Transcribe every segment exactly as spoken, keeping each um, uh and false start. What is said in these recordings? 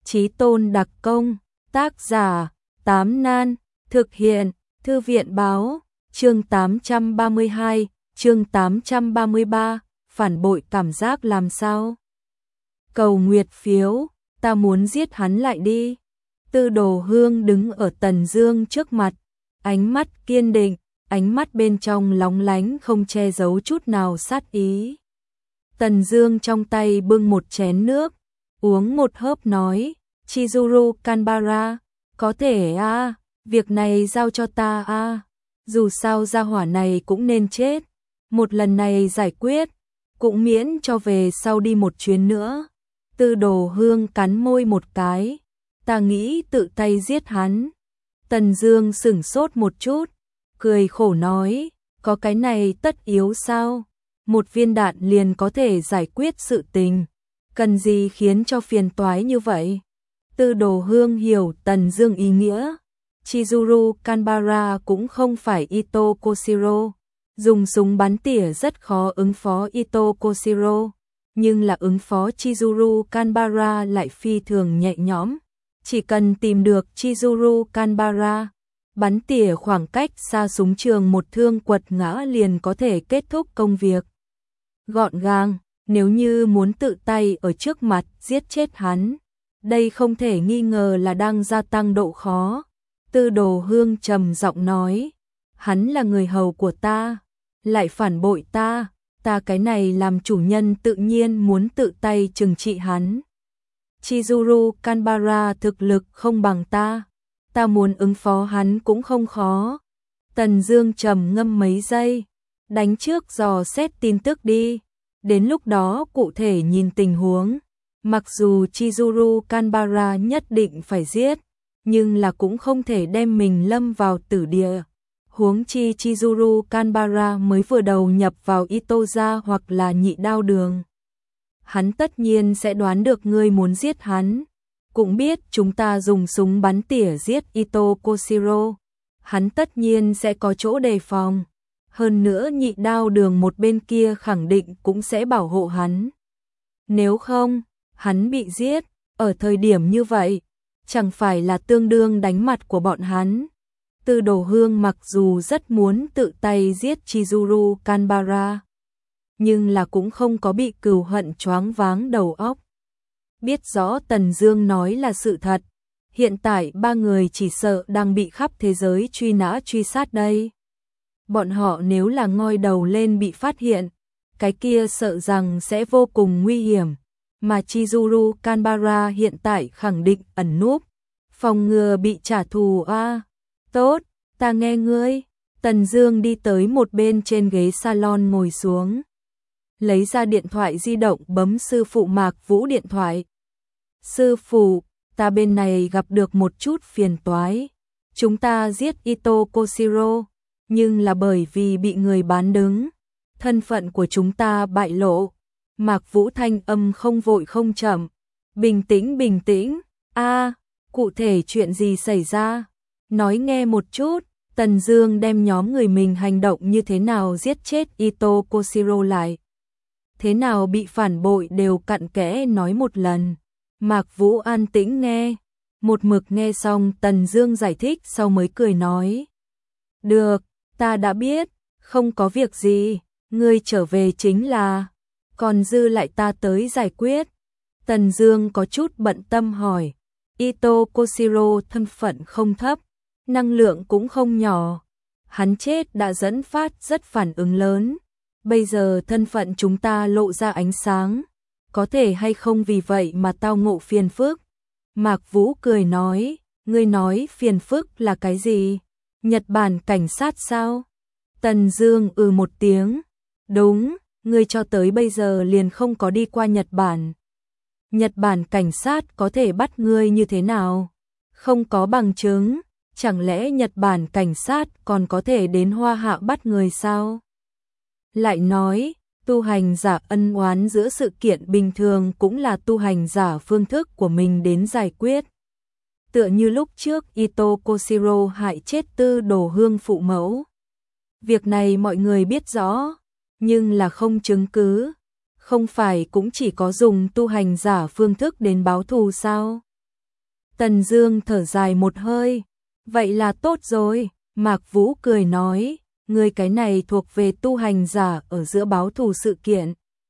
Chí tôn đặc công, tác giả, Tám Nan, thực hiện, Thư viện báo, chương tám trăm ba mươi hai, chương tám trăm ba mươi ba, phản bội cảm giác làm sao? Cầu nguyệt phiếu, ta muốn giết hắn lại đi. Tư Đồ Hương đứng ở Tần Dương trước mặt, ánh mắt kiên định, ánh mắt bên trong lóng lánh không che giấu chút nào sát ý. Tần Dương trong tay bưng một chén nước, uống một hớp nói, Chizuru Kanbara, có thể a, à, việc này giao cho ta a, à. Dù sao gia hỏa này cũng nên chết, một lần này giải quyết, cũng miễn cho về sau đi một chuyến nữa. Tư Đồ Hương cắn môi một cái, ta nghĩ tự tay giết hắn. Tần Dương sững sốt một chút, cười khổ nói, có cái này tất yếu sao? Một viên đạn liền có thể giải quyết sự tình, cần gì khiến cho phiền toái như vậy? Tư Đồ Hương hiểu Tần Dương ý nghĩa, Chizuru Kanbara cũng không phải Ito Koshiro, dùng súng bắn tỉa rất khó ứng phó Ito Koshiro, nhưng là ứng phó Chizuru Kanbara lại phi thường nhẹ nhõm, chỉ cần tìm được Chizuru Kanbara, bắn tỉa khoảng cách xa súng trường một thương quật ngã liền có thể kết thúc công việc. Gọn gàng, nếu như muốn tự tay ở trước mặt giết chết hắn, đây không thể nghi ngờ là đang gia tăng độ khó. Tư Đồ Hương trầm giọng nói, hắn là người hầu của ta, lại phản bội ta, ta cái này làm chủ nhân tự nhiên muốn tự tay trừng trị hắn. Chizuru Kanbara thực lực không bằng ta, ta muốn ứng phó hắn cũng không khó. Tần Dương trầm ngâm mấy giây, đánh trước dò xét tin tức đi, đến lúc đó cụ thể nhìn tình huống. Mặc dù Chizuru Kanbara nhất định phải giết, nhưng là cũng không thể đem mình lâm vào tử địa. Huống chi Chizuru Kanbara mới vừa đầu nhập vào Ito gia hoặc là Nhị Đao Đường. Hắn tất nhiên sẽ đoán được ngươi muốn giết hắn, cũng biết chúng ta dùng súng bắn tỉa giết Ito Koshiro, hắn tất nhiên sẽ có chỗ đề phòng. Hơn nữa Nhị Đao Đường một bên kia khẳng định cũng sẽ bảo hộ hắn. Nếu không, hắn bị giết, ở thời điểm như vậy, chẳng phải là tương đương đánh mặt của bọn hắn. Tư Đồ Hương mặc dù rất muốn tự tay giết Chizuru Kanbara, nhưng là cũng không có bị cừu hận choáng váng đầu óc. Biết rõ Tần Dương nói là sự thật, hiện tại ba người chỉ sợ đang bị khắp thế giới truy nã truy sát đây. Bọn họ nếu là ngoi đầu lên bị phát hiện, cái kia sợ rằng sẽ vô cùng nguy hiểm, mà Chizuru Kanbara hiện tại khẳng định ẩn núp, phòng ngừa bị trả thù a. À, tốt, ta nghe ngươi. Tần Dương đi tới một bên trên ghế salon ngồi xuống, lấy ra điện thoại di động bấm sư phụ Mạc Vũ điện thoại. Sư phụ, ta bên này gặp được một chút phiền toái. Chúng ta giết Ito Koshiro, nhưng là bởi vì bị người bán đứng, thân phận của chúng ta bại lộ. Mạc Vũ thanh âm không vội không chậm, bình tĩnh bình tĩnh. A, à, cụ thể chuyện gì xảy ra? Nói nghe một chút. Tần Dương đem nhóm người mình hành động như thế nào giết chết Ito Koshiro lại, thế nào bị phản bội đều cặn kẽ nói một lần. Mạc Vũ an tĩnh nghe, một mực nghe xong Tần Dương giải thích sau mới cười nói, được, ta đã biết, không có việc gì, ngươi trở về chính là, còn dư lại ta tới giải quyết. Tần Dương có chút bận tâm hỏi, Ito Koshiro thân phận không thấp, năng lượng cũng không nhỏ, hắn chết đã dẫn phát rất phản ứng lớn, bây giờ thân phận chúng ta lộ ra ánh sáng, có thể hay không vì vậy mà tao ngộ phiền phức? Mạc Vũ cười nói, ngươi nói phiền phức là cái gì? Nhật Bản cảnh sát sao? Tần Dương ừ một tiếng, đúng, ngươi cho tới bây giờ liền không có đi qua Nhật Bản. Nhật Bản cảnh sát có thể bắt ngươi như thế nào? Không có bằng chứng, chẳng lẽ Nhật Bản cảnh sát còn có thể đến Hoa Hạ bắt người sao? Lại nói, tu hành giả ân oán giữa sự kiện bình thường cũng là tu hành giả phương thức của mình đến giải quyết. Tựa như lúc trước Ito Koshiro hại chết Tư Đồ Hương phụ mẫu. Việc này mọi người biết rõ, nhưng là không chứng cứ, không phải cũng chỉ có dùng tu hành giả phương thức đến báo thù sao? Tần Dương thở dài một hơi. Vậy là tốt rồi, Mạc Vũ cười nói, ngươi cái này thuộc về tu hành giả ở giữa báo thù sự kiện.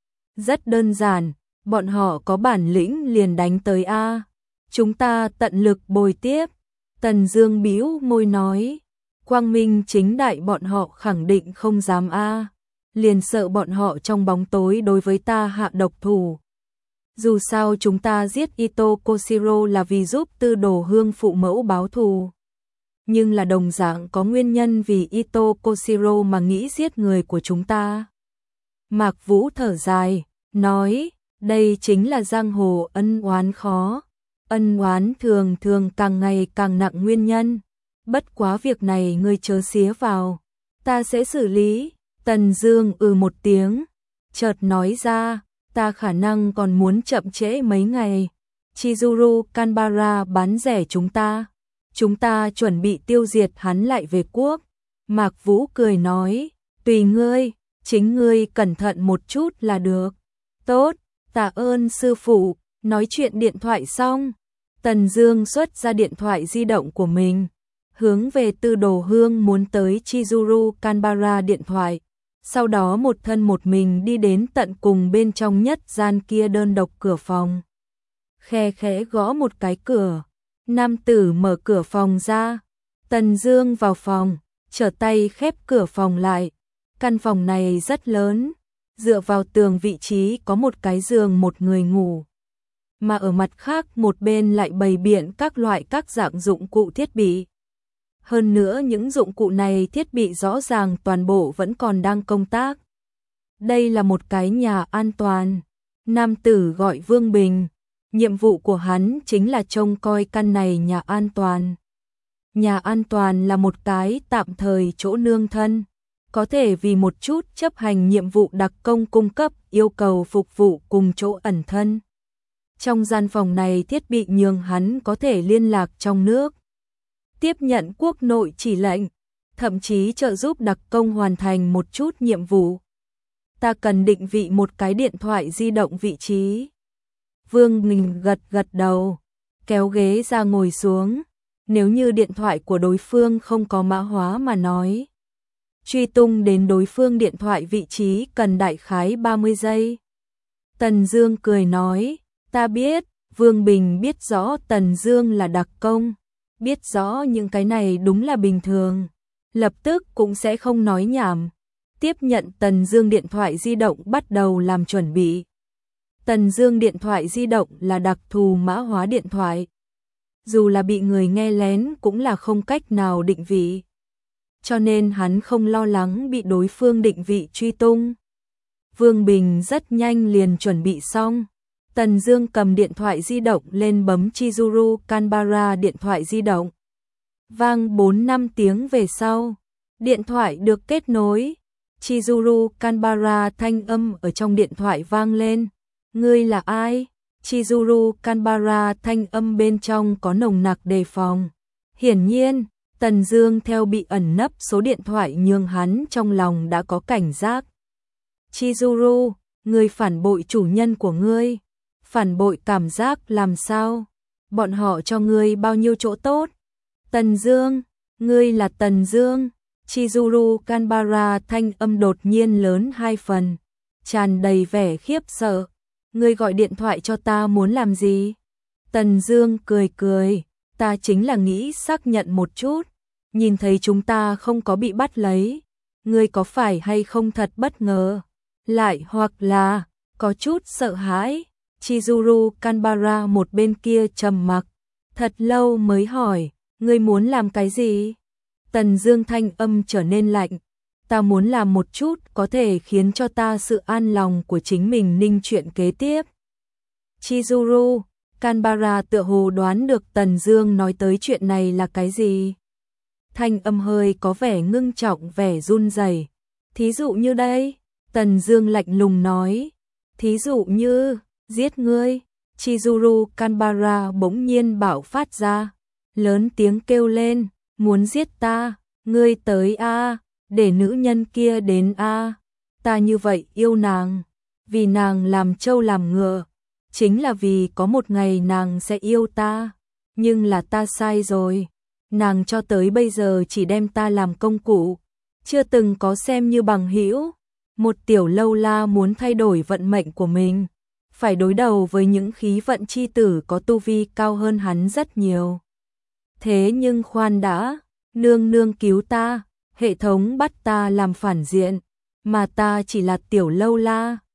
Rất đơn giản, bọn họ có bản lĩnh liền đánh tới a. Chúng ta tận lực bồi tiếp. Tần Dương bĩu môi nói, quang minh chính đại bọn họ khẳng định không dám a, liền sợ bọn họ trong bóng tối đối với ta hạ độc thủ. Dù sao chúng ta giết Ito Koshiro là vì giúp Tư Đồ Hương phụ mẫu báo thù, nhưng là đồng dạng có nguyên nhân vì Ito Koshiro mà nghĩ giết người của chúng ta. Mạc Vũ thở dài, nói, đây chính là giang hồ ân oán khó. Ân oán thường thường càng ngày càng nặng nguyên nhân. Bất quá việc này ngươi chớ xía vào, ta sẽ xử lý. Tần Dương ừ một tiếng, chợt nói ra, ta khả năng còn muốn chậm trễ mấy ngày. Chizuru Kanbara bán rẻ chúng ta, chúng ta chuẩn bị tiêu diệt hắn lại về quốc. Mạc Vũ cười nói, tùy ngươi, chính ngươi cẩn thận một chút là được. Tốt, tạ ơn sư phụ. Nói chuyện điện thoại xong, Tần Dương xuất ra điện thoại di động của mình, hướng về Tư Đồ Hương muốn tới Chizuru Kanbara điện thoại, sau đó một thân một mình đi đến tận cùng bên trong nhất gian kia đơn độc cửa phòng. Khe khẽ gõ một cái cửa, nam tử mở cửa phòng ra, Tần Dương vào phòng, trở tay khép cửa phòng lại. Căn phòng này rất lớn, dựa vào tường vị trí có một cái giường một người ngủ, mà ở mặt khác một bên lại bày biện các loại các dạng dụng cụ thiết bị. Hơn nữa những dụng cụ này thiết bị rõ ràng toàn bộ vẫn còn đang công tác. Đây là một cái nhà an toàn. Nam tử gọi Vương Bình, nhiệm vụ của hắn chính là trông coi căn này nhà an toàn. Nhà an toàn là một cái tạm thời chỗ nương thân, có thể vì một chút chấp hành nhiệm vụ đặc công cung cấp yêu cầu phục vụ cùng chỗ ẩn thân. Trong gian phòng này thiết bị nhường hắn có thể liên lạc trong nước, tiếp nhận quốc nội chỉ lệnh, thậm chí trợ giúp đặc công hoàn thành một chút nhiệm vụ. Ta cần định vị một cái điện thoại di động vị trí. Vương Bình gật gật đầu, kéo ghế ra ngồi xuống. Nếu như điện thoại của đối phương không có mã hóa mà nói, truy tung đến đối phương điện thoại vị trí cần đại khái ba mươi giây. Tần Dương cười nói, ta biết. Vương Bình biết rõ Tần Dương là đặc công, biết rõ những cái này đúng là bình thường, lập tức cũng sẽ không nói nhảm, tiếp nhận Tần Dương điện thoại di động bắt đầu làm chuẩn bị. Tần Dương điện thoại di động là đặc thù mã hóa điện thoại, dù là bị người nghe lén cũng là không cách nào định vị, cho nên hắn không lo lắng bị đối phương định vị truy tung. Vương Bình rất nhanh liền chuẩn bị xong. Tần Dương cầm điện thoại di động lên bấm Chizuru Kanbara điện thoại di động. Vang bốn năm tiếng về sau, điện thoại được kết nối. Chizuru Kanbara thanh âm ở trong điện thoại vang lên. Ngươi là ai? Chizuru Kanbara thanh âm bên trong có nồng nặc đề phòng. Hiển nhiên, Tần Dương theo bị ẩn nấp số điện thoại nhường hắn trong lòng đã có cảnh giác. Chizuru, ngươi phản bội chủ nhân của ngươi. Phản bội cảm giác làm sao? Bọn họ cho ngươi bao nhiêu chỗ tốt? Tần Dương, ngươi là Tần Dương. Chizuru Kanbara thanh âm đột nhiên lớn hai phần, tràn đầy vẻ khiếp sợ. Ngươi gọi điện thoại cho ta muốn làm gì? Tần Dương cười cười, ta chính là nghĩ xác nhận một chút, nhìn thấy chúng ta không có bị bắt lấy, ngươi có phải hay không thật bất ngờ, lại hoặc là có chút sợ hãi. Chizuru Kanbara một bên kia trầm mặc, thật lâu mới hỏi, ngươi muốn làm cái gì? Tần Dương thanh âm trở nên lạnh, ta muốn làm một chút có thể khiến cho ta sự an lòng của chính mình ninh chuyện kế tiếp. Chizuru Kanbara tựa hồ đoán được Tần Dương nói tới chuyện này là cái gì. Thanh âm hơi có vẻ ngưng trọng, vẻ run rẩy. Thí dụ như đây, Tần Dương lạnh lùng nói, thí dụ như giết ngươi. Chizuru Kanbara bỗng nhiên bạo phát ra, lớn tiếng kêu lên, muốn giết ta, ngươi tới a, để nữ nhân kia đến a, ta như vậy yêu nàng, vì nàng làm trâu làm ngựa, chính là vì có một ngày nàng sẽ yêu ta, nhưng là ta sai rồi. Nàng cho tới bây giờ chỉ đem ta làm công cụ, chưa từng có xem như bằng hữu. Một tiểu lâu la muốn thay đổi vận mệnh của mình, phải đối đầu với những khí vận chi tử có tu vi cao hơn hắn rất nhiều. Thế nhưng khoan đã, nương nương cứu ta, hệ thống bắt ta làm phản diện, mà ta chỉ là tiểu lâu la.